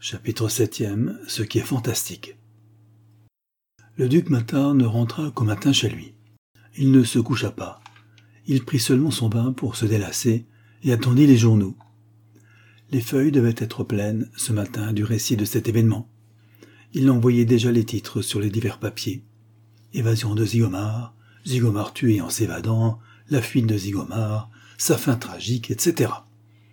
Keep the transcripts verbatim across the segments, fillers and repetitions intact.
Chapitre septième. Ce qui est fantastique. Le duc Matard ne rentra qu'au matin chez lui. Il ne se coucha pas. Il prit seulement son bain pour se délasser et attendit les journaux. Les feuilles devaient être pleines, ce matin, du récit de cet événement. Il envoyait déjà les titres sur les divers papiers. Évasion de Zigomar, Zigomar tué en s'évadant, la fuite de Zigomar, sa fin tragique, et cetera.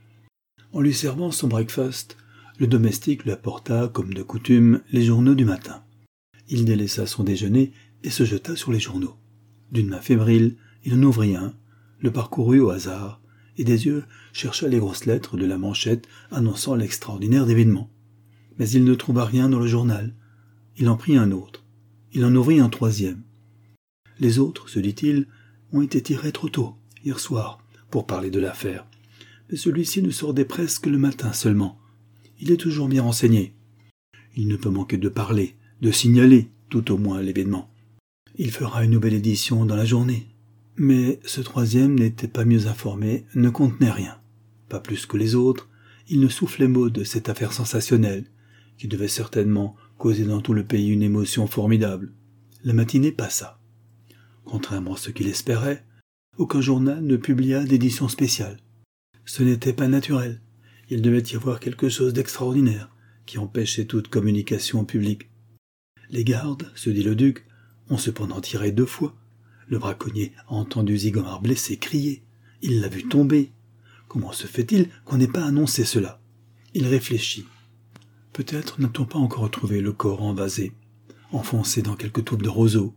En lui servant son breakfast, le domestique lui apporta, comme de coutume, les journaux du matin. Il délaissa son déjeuner et se jeta sur les journaux. D'une main fébrile, il en ouvrit un, le parcourut au hasard, et des yeux chercha les grosses lettres de la manchette annonçant l'extraordinaire événement. Mais il ne trouva rien dans le journal. Il en prit un autre. Il en ouvrit un troisième. Les autres, se dit-il, ont été tirés trop tôt, hier soir, pour parler de l'affaire. Mais celui-ci ne sordait presque le matin seulement. Il est toujours bien renseigné. Il ne peut manquer de parler, de signaler, tout au moins, l'événement. Il fera une nouvelle édition dans la journée. Mais ce troisième n'était pas mieux informé, ne contenait rien. Pas plus que les autres, il ne soufflait mot de cette affaire sensationnelle, qui devait certainement causer dans tout le pays une émotion formidable. La matinée passa. Contrairement à ce qu'il espérait, aucun journal ne publia d'édition spéciale. Ce n'était pas naturel. Il devait y avoir quelque chose d'extraordinaire qui empêchait toute communication publique. Les gardes, se dit le duc, ont cependant tiré deux fois. Le braconnier a entendu Zigomar blessé crier. Il l'a vu tomber. Comment se fait-il qu'on n'ait pas annoncé cela? Il réfléchit. Peut-être n'a-t-on pas encore retrouvé le corps envasé, enfoncé dans quelque toupe de roseaux.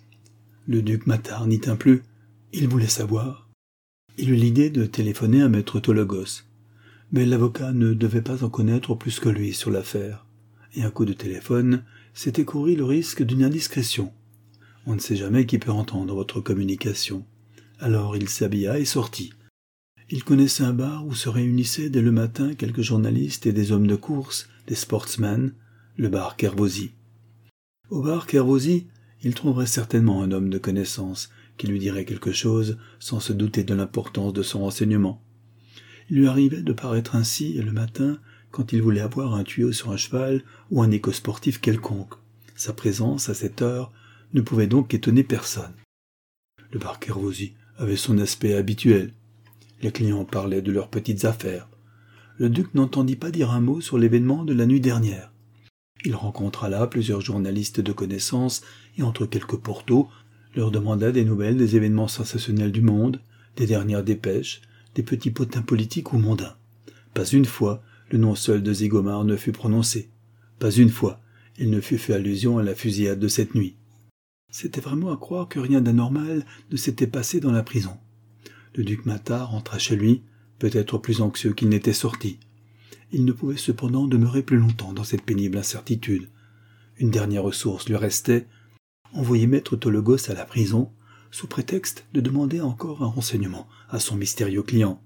Le duc Matard n'y tint plus. Il voulait savoir. Il eut l'idée de téléphoner à maître Tologos. Mais l'avocat ne devait pas en connaître plus que lui sur l'affaire. Et un coup de téléphone, c'était courir le risque d'une indiscrétion. On ne sait jamais qui peut entendre votre communication. Alors il s'habilla et sortit. Il connaissait un bar où se réunissaient dès le matin quelques journalistes et des hommes de course, des sportsmen, le bar Kervosi. Au bar Kervosi, il trouverait certainement un homme de connaissance qui lui dirait quelque chose sans se douter de l'importance de son renseignement. Il lui arrivait de paraître ainsi le matin quand il voulait avoir un tuyau sur un cheval ou un écho sportif quelconque. Sa présence, à cette heure, ne pouvait donc étonner personne. Le bar Kervosi avait son aspect habituel. Les clients parlaient de leurs petites affaires. Le duc n'entendit pas dire un mot sur l'événement de la nuit dernière. Il rencontra là plusieurs journalistes de connaissance et entre quelques portos, leur demanda des nouvelles des événements sensationnels du monde, des dernières dépêches, des petits potins politiques ou mondains. Pas une fois, le nom seul de Zigomar ne fut prononcé. Pas une fois, il ne fut fait allusion à la fusillade de cette nuit. C'était vraiment à croire que rien d'anormal ne s'était passé dans la prison. Le duc Matard rentra chez lui, peut-être plus anxieux qu'il n'était sorti. Il ne pouvait cependant demeurer plus longtemps dans cette pénible incertitude. Une dernière ressource lui restait, envoyer maître Tologos à la prison, sous prétexte de demander encore un renseignement à son mystérieux client.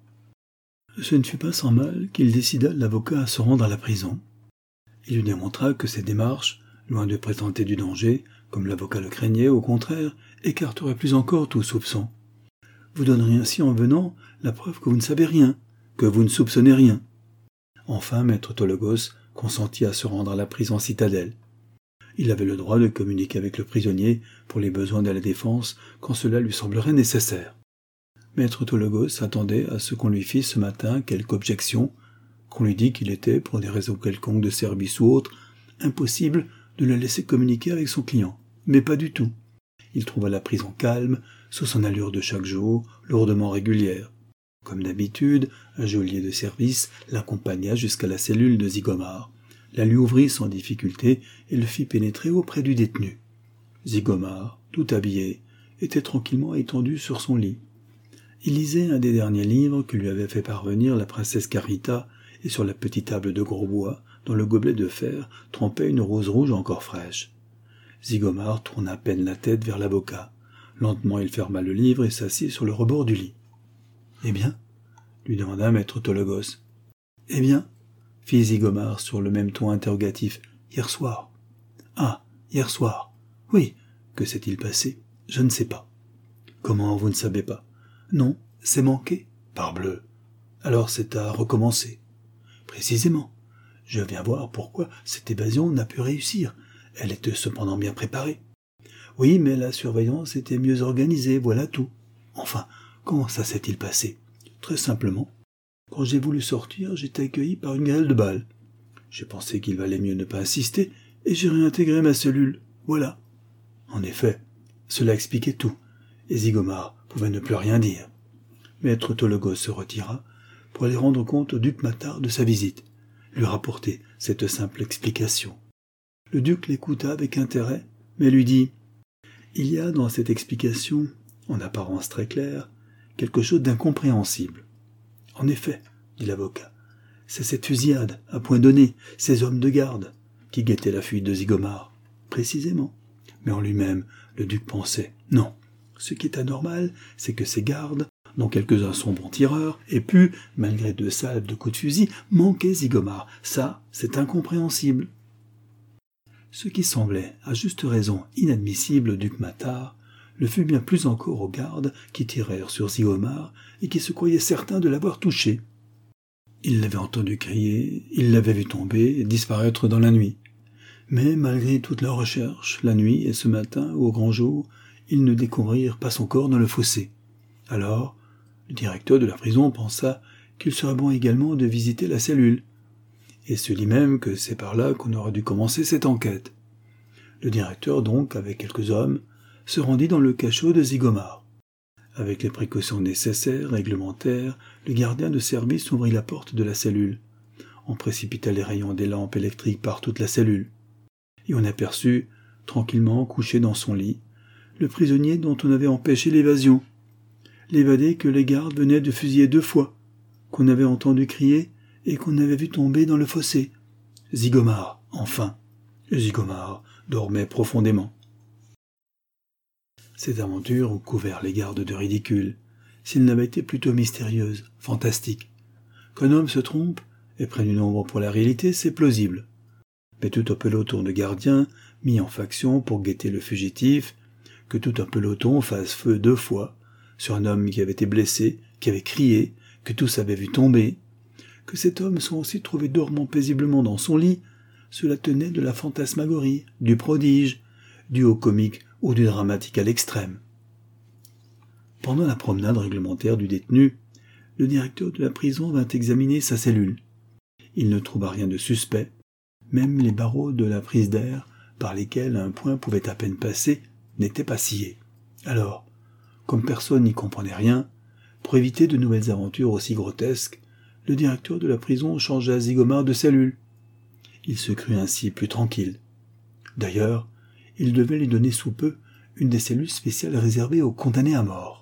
Ce ne fut pas sans mal qu'il décida l'avocat à se rendre à la prison. Il lui démontra que ses démarches, loin de présenter du danger, comme l'avocat le craignait, au contraire, écarteraient plus encore tout soupçon. Vous donneriez ainsi en venant la preuve que vous ne savez rien, que vous ne soupçonnez rien. Enfin, maître Tologos consentit à se rendre à la prison citadelle. Il avait le droit de communiquer avec le prisonnier pour les besoins de la défense quand cela lui semblerait nécessaire. Maître Tologos attendait à ce qu'on lui fît ce matin quelque objection, qu'on lui dît qu'il était, pour des raisons quelconques de service ou autres, impossible de le laisser communiquer avec son client. Mais pas du tout. Il trouva la prison calme, sous son allure de chaque jour, lourdement régulière. Comme d'habitude, un geôlier de service l'accompagna jusqu'à la cellule de Zigomar, la lui ouvrit sans difficulté et le fit pénétrer auprès du détenu. Zigomar, tout habillé, était tranquillement étendu sur son lit. Il lisait un des derniers livres que lui avait fait parvenir la princesse Carita, et sur la petite table de gros bois, dans le gobelet de fer, trempait une rose rouge encore fraîche. Zigomar tourna à peine la tête vers l'avocat. Lentement, il ferma le livre et s'assit sur le rebord du lit. « Eh bien ?» lui demanda maître Tologos. « Eh bien ?» fit Zigomar sur le même ton interrogatif. « Hier soir. »« Ah, hier soir. Oui. Que s'est-il passé ? Je ne sais pas. »« Comment, vous ne savez pas ? » ?»« Non, c'est manqué. »« Parbleu. Alors c'est à recommencer. »« Précisément. Je viens voir pourquoi cette évasion n'a pu réussir. Elle était cependant bien préparée. Oui, mais la surveillance était mieux organisée, voilà tout. Enfin, comment ça s'est-il passé? Très simplement. Quand j'ai voulu sortir, j'ai été accueilli par une grêle de balles. J'ai pensé qu'il valait mieux ne pas insister, et j'ai réintégré ma cellule. Voilà. En effet, cela expliquait tout, et Zygomar pouvait ne plus rien dire. Maître Tologos se retira pour aller rendre compte au duc Matar de sa visite, lui rapporter cette simple explication. Le duc l'écouta avec intérêt, mais lui dit « Il y a dans cette explication, en apparence très claire, quelque chose d'incompréhensible. » En effet, dit l'avocat, c'est cette fusillade, à point donné, ces hommes de garde, qui guettaient la fuite de Zygomar. Précisément. Mais en lui-même, le duc pensait, non, ce qui est anormal, c'est que ces gardes, dont quelques-uns sont bons tireurs, aient pu, malgré deux salves de coups de fusil, manquer Zygomar. Ça, c'est incompréhensible. Ce qui semblait, à juste raison, inadmissible au duc Matar, le fut bien plus encore aux gardes qui tirèrent sur Zygomar et qui se croyaient certains de l'avoir touché. Ils l'avaient entendu crier, ils l'avaient vu tomber et disparaître dans la nuit. Mais malgré toute leur recherche, la nuit et ce matin, au grand jour, ils ne découvrirent pas son corps dans le fossé. Alors, le directeur de la prison pensa qu'il serait bon également de visiter la cellule, et se dit même que c'est par là qu'on aurait dû commencer cette enquête. Le directeur donc, avec quelques hommes, se rendit dans le cachot de Zygomar. Avec les précautions nécessaires, réglementaires, le gardien de service ouvrit la porte de la cellule. On précipita les rayons des lampes électriques par toute la cellule. Et on aperçut, tranquillement couché dans son lit, le prisonnier dont on avait empêché l'évasion. L'évadé que les gardes venaient de fusiller deux fois, qu'on avait entendu crier et qu'on avait vu tomber dans le fossé. Zygomar, enfin. Zygomar dormait profondément. Cette aventure eût couvert les gardes de ridicule, s'il n'avait été plutôt mystérieuse, fantastique. Qu'un homme se trompe, et prenne une ombre pour la réalité, c'est plausible. Mais tout un peloton de gardiens, mis en faction pour guetter le fugitif, que tout un peloton fasse feu deux fois, sur un homme qui avait été blessé, qui avait crié, que tous avaient vu tomber, que cet homme soit aussi trouvé dormant paisiblement dans son lit, cela tenait de la fantasmagorie, du prodige, du haut comique ou du dramatique à l'extrême. Pendant la promenade réglementaire du détenu, le directeur de la prison vint examiner sa cellule. Il ne trouva rien de suspect, même les barreaux de la prise d'air, par lesquels un point pouvait à peine passer, n'étaient pas sciés. Alors, comme personne n'y comprenait rien, pour éviter de nouvelles aventures aussi grotesques, le directeur de la prison changea Zygomar de cellule. Il se crut ainsi plus tranquille. D'ailleurs, il devait lui donner sous peu une des cellules spéciales réservées aux condamnés à mort.